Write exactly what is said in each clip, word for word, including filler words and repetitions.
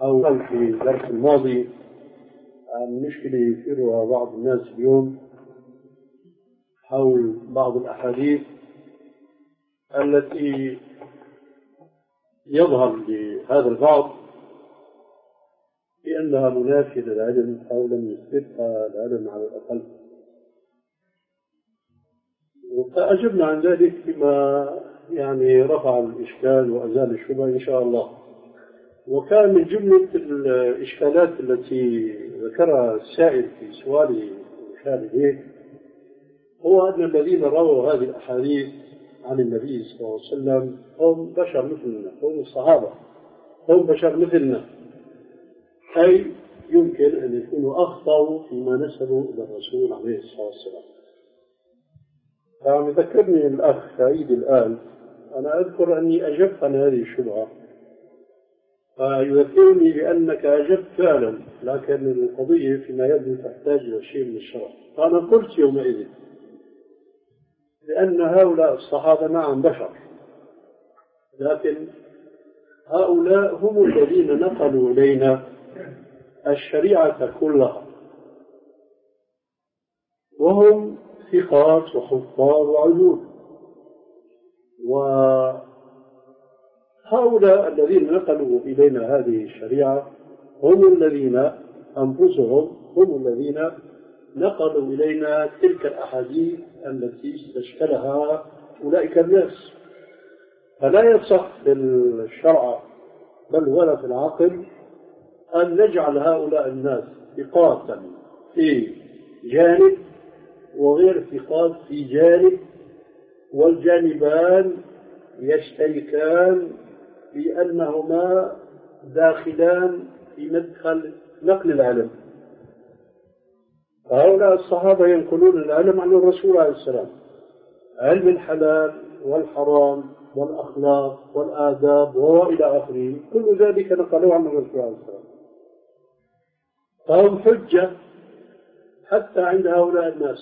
أو في الدرس الماضي عن مشكلة يثيرها بعض الناس اليوم حول بعض الأحاديث التي يظهر لهذا البعض بأنها منافية للعلم أو لم يثبتها العلم على الأقل. فأجبنا عن ذلك بما يعني رفع الإشكال وأزال الشبهة إن شاء الله. وكان من جملة الإشكالات التي ذكرها السائل في سؤاله المشابه هو أن الذين رووا هذه الأحاديث عن النبي صلى الله عليه وسلم هم بشر مثلنا، هم الصحابة، هم بشر مثلنا، أي يمكن أن يكونوا أخطأوا فيما نسبوا إلى الرسول عليه الصلاة والسلام. فعم يذكرني الأخ سعيد الآن، أنا أذكر أني أجبت عن هذه الشبهة، فيذكرني بأنك أجبت فعلا، لكن القضية فيما يبدو تحتاج إلى شيء من الشرح. فأنا قلت يومئذ لأن هؤلاء الصحابة نعم بشر، لكن هؤلاء هم الذين نقلوا إلينا الشريعة كلها، وهم ثقات وحفاظ وعدول. وهؤلاء الذين نقلوا إلينا هذه الشريعة هم الذين أنفسهم هم الذين نقلوا إلينا تلك الأحاديث التي استشكلها أولئك الناس. فلا يصح في الشرع بل ولا في العقل أن نجعل هؤلاء الناس ثقات في جانب وغير ثقات في جانب، والجانبان يشتركان في أنهما داخلان في مدخل نقل العلم. هؤلاء الصحابة ينقلون العلم عن الرسول عليه السلام، علم الحلال والحرام والأخلاق والآداب وإلى آخره، كل ذلك نقلوه عن الرسول عليه السلام. فهم حجة حتى عند هؤلاء الناس،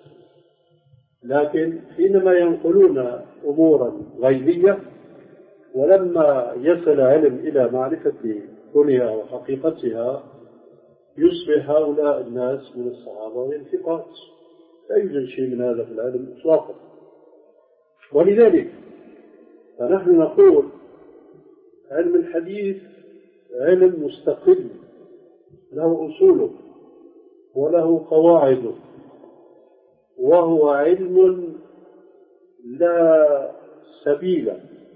لكن حينما ينقلون أمورا غيبية ولما يصل العلم إلى معرفة كونها وحقيقتها يصبح هؤلاء الناس من الصحابة والثقات. لا يوجد شيء من هذا في العلم إطلاقا. ولذلك فنحن نقول علم الحديث علم مستقل له أصوله وله قواعده، وهو علم لا سبيل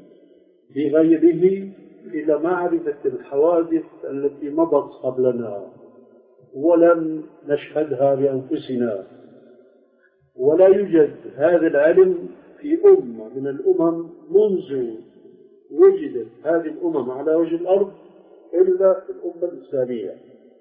بغيره إلى معرفة الحوادث التي مضت قبلنا ولم نشهدها بأنفسنا. ولا يوجد هذا العلم في أمة من الأمم منذ وجدت هذه الأمم على وجه الأرض إلا في الأمة الإسلامية،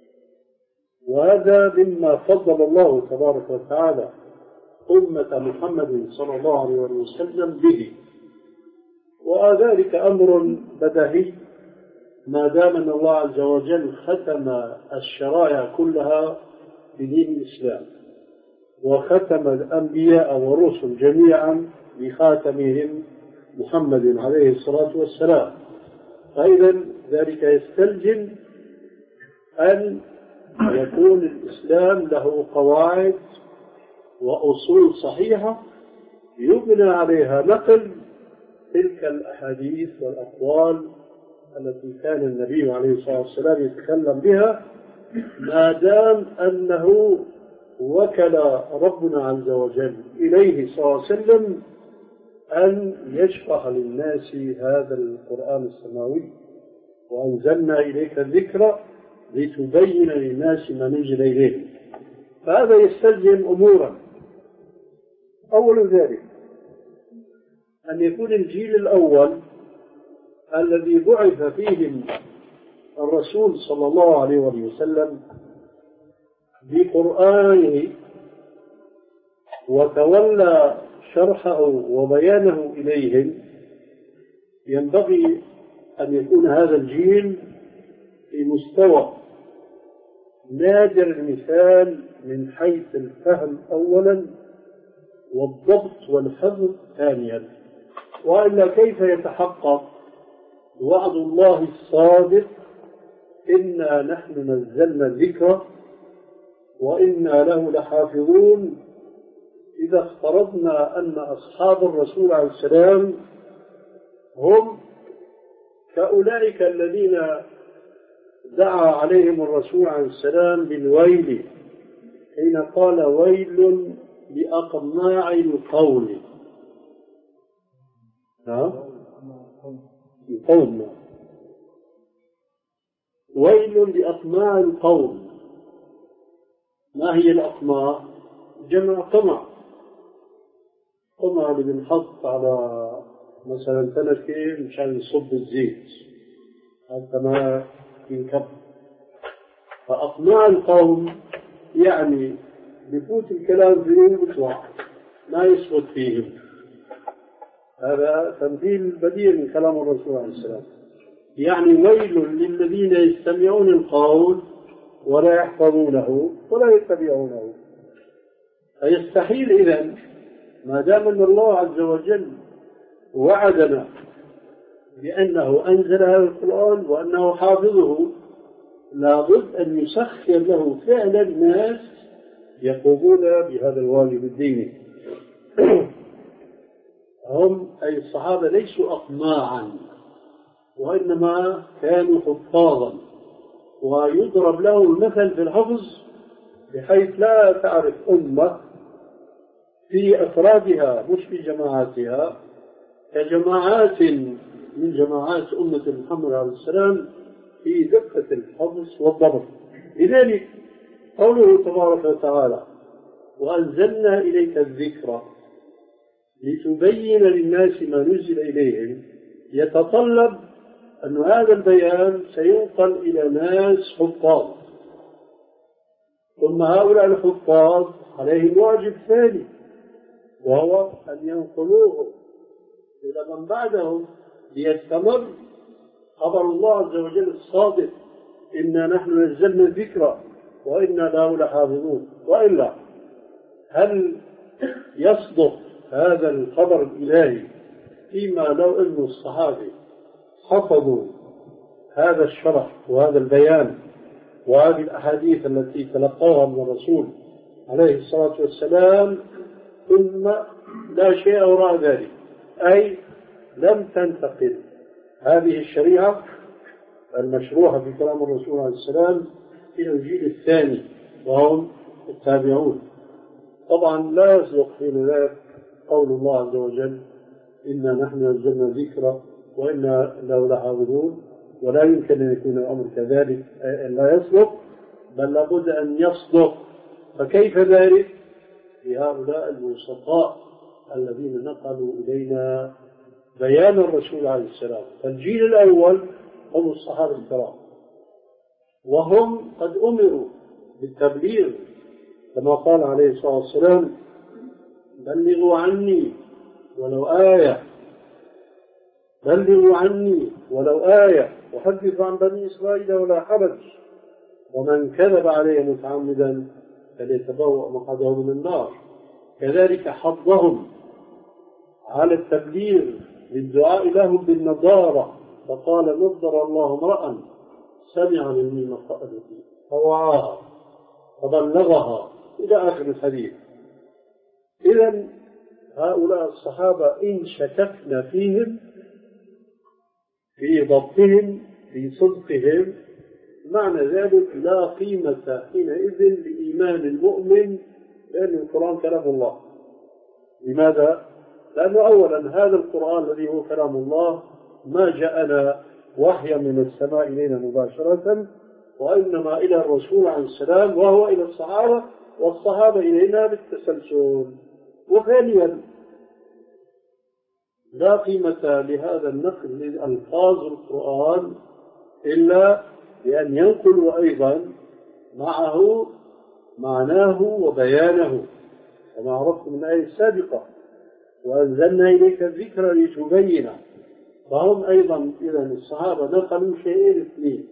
وهذا مما فضل الله تبارك وتعالى أمة محمد صلى الله عليه وسلم به. وذلك أمر بديهي ما دام أن الله عز وجل ختم الشرائع كلها بدين الإسلام، وختم الأنبياء والرسل جميعا بخاتمهم محمد عليه الصلاة والسلام. فإذا ذلك يستلزم أن يكون الإسلام له قواعد وأصول صحيحة يبنى عليها نقل تلك الأحاديث والأقوال التي كان النبي عليه الصلاة والسلام يتكلم بها، ما دام أنه وكل ربنا عز وجل إليه صلى الله عليه وسلم أن يشرح للناس هذا القرآن السماوي، وأنزلنا إليك الذكر لتبين للناس ما نزل إليهم. فهذا يستلزم أمورا. أول ذلك أن يكون الجيل الأول الذي بعث فيهم الرسول صلى الله عليه وسلم بقرآنه وتولى شرحه وبيانه إليهم، ينبغي أن يكون هذا الجيل في مستوى نادر المثال من حيث الفهم أولا والضبط والحفظ ثانيا، وإلا كيف يتحقق وعد الله الصادق إنا نحن نزلنا الذكر وإنا له لحافظون، إذا افترضنا أن أصحاب الرسول عليه السلام هم كأولئك الذين دعا عليهم الرسول عليه السلام بالويل حين قال ويل لأقماع القول. نعم القول ويل لأقماع القول. ما هي الأقماع؟ جمع قمع. قمع اللي بنحط على مثلا تنكة مشان يصب الزيت حتى ما ينكب. فأقماع القوم يعني بفوت الكلام فيهم بيطلع ما يثبت فيهم. هذا تمثيل بديع من كلام الرسول عليه السلام. يعني ويل للذين يستمعون القول ولا يحفظونه ولا يتبعونه. فيستحيل إذن ما دام أن الله عز وجل وعدنا بأنه أنزل هذا القرآن وأنه حافظه، لابد أن يسخر له فعلا الناس يقومون بهذا الواجب الديني. هم أي الصحابة ليسوا أقماعا، وإنما كانوا حفاظا، ويضرب له المثل في الحفظ بحيث لا تعرف أمة في أفرادها مش في جماعاتها كجماعات من جماعات أمة محمد عليه السلام في دقة الحفظ والضبط. لذلك قوله تبارك وتعالى وأنزلنا إليك الذكر لتبين للناس ما نزل إليهم، يتطلب أن هذا البيان سينقل إلى ناس حفاظ، ثم هؤلاء الحفاظ عليهم واجب ثاني وهو أن ينقلوه إلى من بعدهم ليستمر خبر الله عز وجل الصادق إنا نحن نزلنا الذكر وإنا له لحافظون. وإلا هل يصدق هذا الخبر الإلهي فيما لو أن الصحابة حفظوا هذا الشرح وهذا البيان وهذه الأحاديث التي تلقوها من الرسول عليه الصلاة والسلام ثم لا شيء وراء ذلك، أي لم تنتقل هذه الشريعة المشروحة في كلام الرسول عليه السلام إلى الجيل الثاني وهم التابعون. طبعا لا يصدق في ذلك قول الله عز وجل إنا نحن نزلنا الذكر وإنا له لحافظون، ولا يمكن أن يكون الأمر كذلك، لا يصدق، بل لابد أن يصدق. فكيف ذلك لهؤلاء الوسطاء الذين نقلوا إلينا بيان الرسول عليه السلام؟ فالجيل الأول هم الصحابة الكرام، وهم قد أمروا بالتبليغ كما قال عليه الصلاة والسلام بلغوا عني ولو آية، بلغوا عني ولو آية وحدثوا عن بني إسرائيل ولا حرج، ومن كذب عليه متعمدا فليتبوأ مقعده من النار. كذلك حضهم على التبليغ للدعاء لهم بالنضارة، فقال نضر الله امرأ سمع مني مقالتي فوعاها فبلغها إلى آخر الحديث. إذن هؤلاء الصحابة إن شككنا فيهم في ضبطهم في صدقهم معنى ذلك لا قيمة حينئذ لإيمان المؤمن، لأن القرآن كلام الله. لماذا؟ لأنه أولا هذا القرآن الذي هو كلام الله ما جاءنا وحيا من السماء إلينا مباشرة، وإنما إلى الرسول عليه السلام وهو إلى الصحابة والصحابة إلينا بالتسلسل. وثانيا لا قيمة لهذا النقل لألفاظ القرآن إلا بأن ينقل أيضا معه معناه وبيانه، كما عرفت من الآية السابقة وأنزلنا إليك الذكر لتبين. فهم أيضا إذن الصحابة نقلوا شيئين اثنين: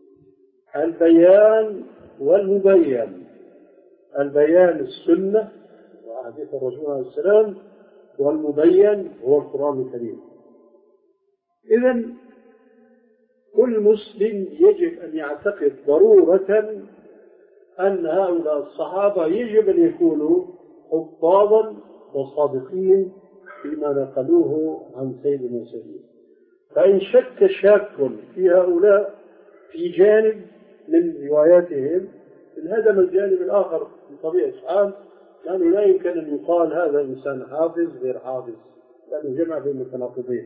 البيان والمبين. البيان السنة وحديث الرسول عليه السلام، والمبين هو القرآن الكريم. إذن كل مسلم يجب أن يعتقد ضرورة أن هؤلاء الصحابة يجب أن يكونوا حفاظا وصادقين فيما نقلوه عن سيد المرسلين. فإن شك شاك في هؤلاء في جانب من رواياتهم انهدم الجانب الآخر بطبيعة الحال، لأنه لا يمكن أن يقال هذا إنسان حافظ غير حافظ، لأنه جمع بين المتناقضين.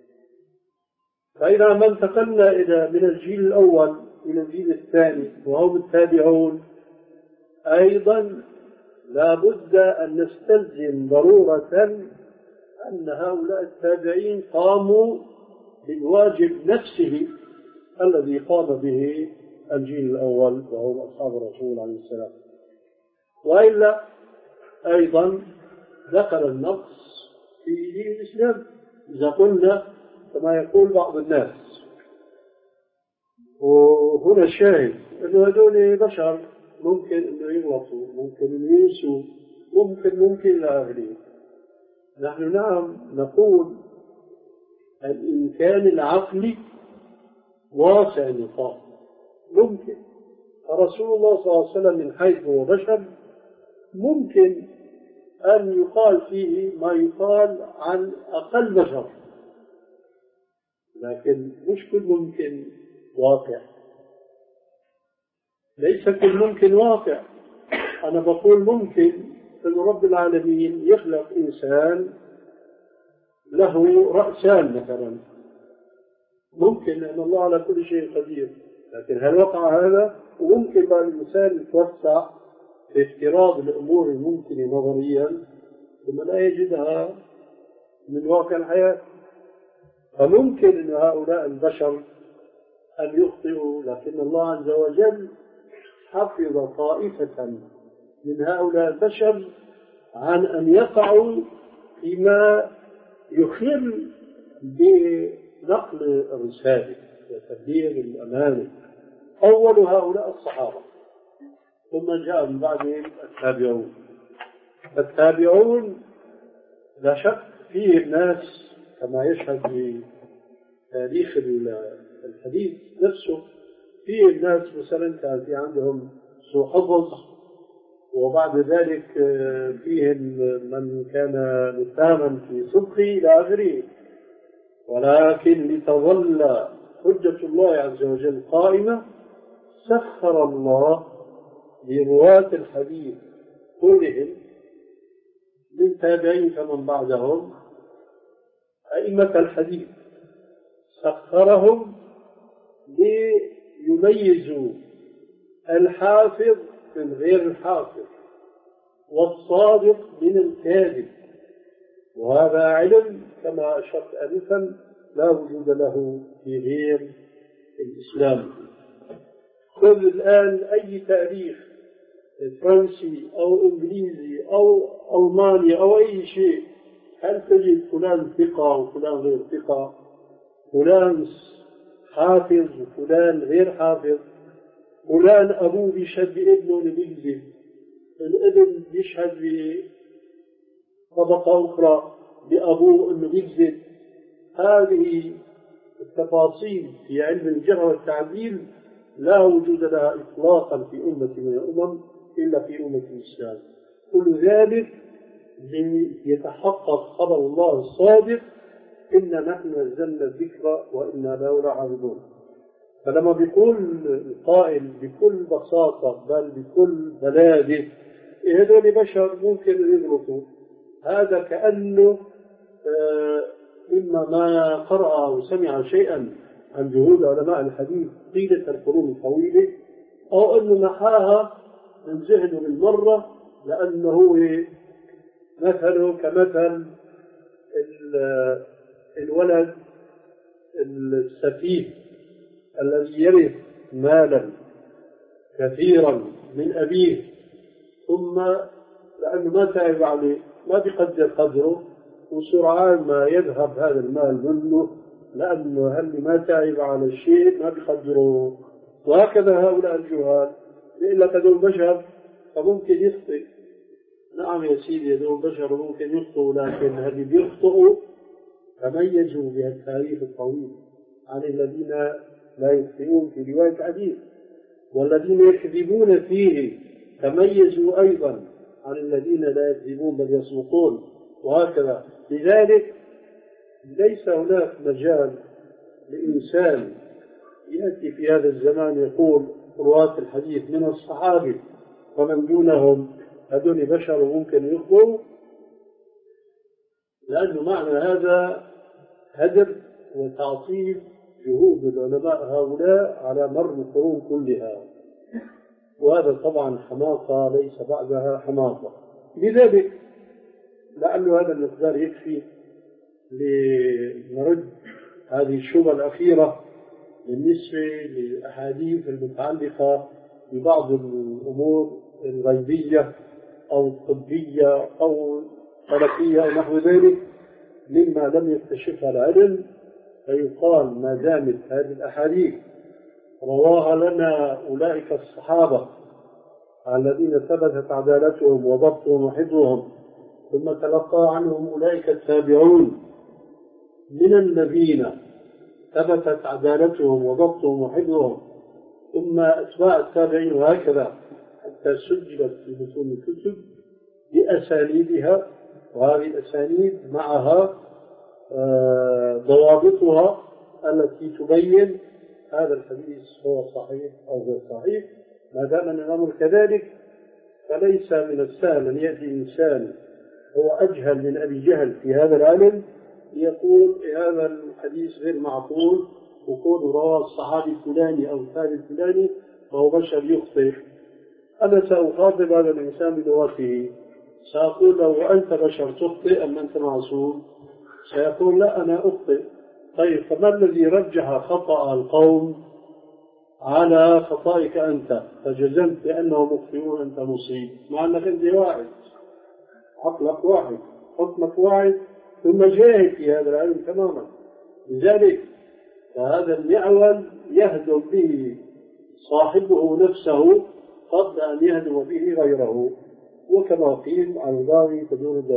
فإذا ما انتقلنا إلى من الجيل الأول إلى الجيل الثاني وهم التابعون، أيضا لا بد أن نستلزم ضرورة أن هؤلاء التابعين قاموا بالواجب نفسه الذي قام به الجيل الأول وهم أصحاب الرسول عليه السلام. وإلا أيضا دخل النقص في دين الإسلام إذا قلنا كما يقول بعض الناس. وهنا الشاهد أنه هذول بشر، ممكن أنه يغلطوا، ممكن أنه ينسوا، ممكن ممكن إلى آخره. نحن نعم نقول الإمكان العقلي واسع النطاق، ممكن. رسول الله صلى الله عليه وسلم من حيث هو بشر ممكن أن يقال فيه ما يقال عن أقل بشر، لكن مش كل ممكن واقع، ليس كل ممكن واقع. أنا بقول ممكن أن رب العالمين يخلق إنسان له رأسان مثلا، ممكن أن الله على كل شيء قدير، لكن هل وقع هذا؟ وممكن بقى الإنسان يتوسع في افتراض الأمور الممكنة نظريا ثم لا يجدها من واقع الحياة. فممكن أن هؤلاء البشر أن يخطئوا، لكن الله عز وجل حفظ طائفة من هؤلاء البشر عن أن يقعوا فيما يخل بنقل الرسالة وتبليغ الأمانة. أول هؤلاء الصحابة، ثم جاء من بعدهم التابعون. التابعون لا شك فيه الناس كما يشهد بتاريخ الحديث نفسه، فيه الناس مثلا كان في عندهم سوء حفظ، وبعد ذلك فيهم من كان متهما في صدقه إلى آخره، ولكن لتظل حجة الله عز وجل قائمة سخر الله لرواة الحديث كلهم من تابعين فمن بعدهم أئمة الحديث، سخرهم ليميزوا الحافظ من غير الحافظ والصادق من الكاذب. وهذا علم كما أشرت آنفا لا وجود له في غير الإسلام. خذ الآن أي تاريخ فرنسي أو إنجليزي أو ألماني أو أي شيء، هل تجد فلان ثقة وفلان غير ثقة، فلان حافظ وفلان غير حافظ، فلان أبوه بيشهد بابنه اللي بيكذب، الابن بيشهد بطبقة أخرى بأبوه إنه بيكذب. هذه التفاصيل في علم الجرح والتعديل لا وجود لها إطلاقا في أمة من الأمم إلا في أمة الإسلام. كل ذلك ليتحقق خبر الله الصادق إن نحن نزلنا الذكر وإنا له لحافظون. فلما بيقول القائل بكل بساطة بل بكل بلادة هذول بشر ممكن يغلطوا، هذا كأنه إما ما قرأ أو سمع شيئا عن جهود علماء الحديث طيلة القرون الطويلة، أو أنه محاها من ذهنه بالمرة، لأنه مثله كمثل الولد السفيه الذي يرث مالا كثيرا من أبيه، ثم لأنه ما تعب عليه ما بيقدر قدره، وسرعان ما يذهب هذا المال منه لأنه هل ما تعب على الشيء ما بيقدره. وهكذا هؤلاء الجهال، إلا هذول بشر فممكن يخطئ. نعم يا سيدي هذول بشر ممكن يخطئوا، لكن هل بيخطئوا تميزوا بها التاريخ الطويل عن الذين لا يخطئون في رواية الحديث، والذين يكذبون فيه تميزوا أيضا عن الذين لا يكذبون بل يصدقون، وهكذا. لذلك ليس هناك مجال لإنسان يأتي في هذا الزمان يقول رواة الحديث من الصحابة ومن دونهم هذول بشر ممكن يخطئوا، لأنه معنى هذا هدر وتعطيل جهود العلماء هؤلاء على مر القرون كلها، وهذا طبعا حماقة ليس بعدها حماقة. لذلك لعل هذا المقدار يكفي لنرد هذه الشبهة الأخيرة بالنسبة للأحاديث المتعلقة ببعض الأمور الغيبية أو الطبية أو الفلكية أو نحو ذلك مما لم يكتشفها العلم، فيقال ما دامت هذه الأحاديث رواها لنا أولئك الصحابة الذين ثبتت عدالتهم وضبطهم وحفظهم، ثم تلقى عنهم أولئك التابعون من الذين ثبتت عدالتهم وضبطهم وحفظهم، ثم أتباع التابعين، وهكذا حتى سجلت في متون الكتب بأسانيدها، وهذه الأسانيد معها ضوابطها التي تبين هذا الحديث هو صحيح أو غير صحيح. ما دام أن الأمر كذلك فليس من السهل أن يأتي إنسان هو أجهل من أبي جهل في هذا العلم يقول هذا الحديث غير معقول، وكون رواه الصحابي الفلاني أو التابعي الفلاني فهو بشر يخطئ. أنا سأخاطب هذا الإنسان بلغته، سأقول له أنت بشر تخطئ أم أنت معصوم؟ سيقول لا أنا أخطئ. طيب فما الذي رجح خطأ القوم على خطائك أنت فجزمت بأنهم مخطئون أنت مصيب، مع أنك أنت واحد، عقلك واحد، حكمك واحد، ثم جاهد في هذا العلم تماما. لذلك فهذا المعول يهدم به صاحبه نفسه قبل أن يهدم به غيره، وكما قيل عن الراوي تدور الدوام.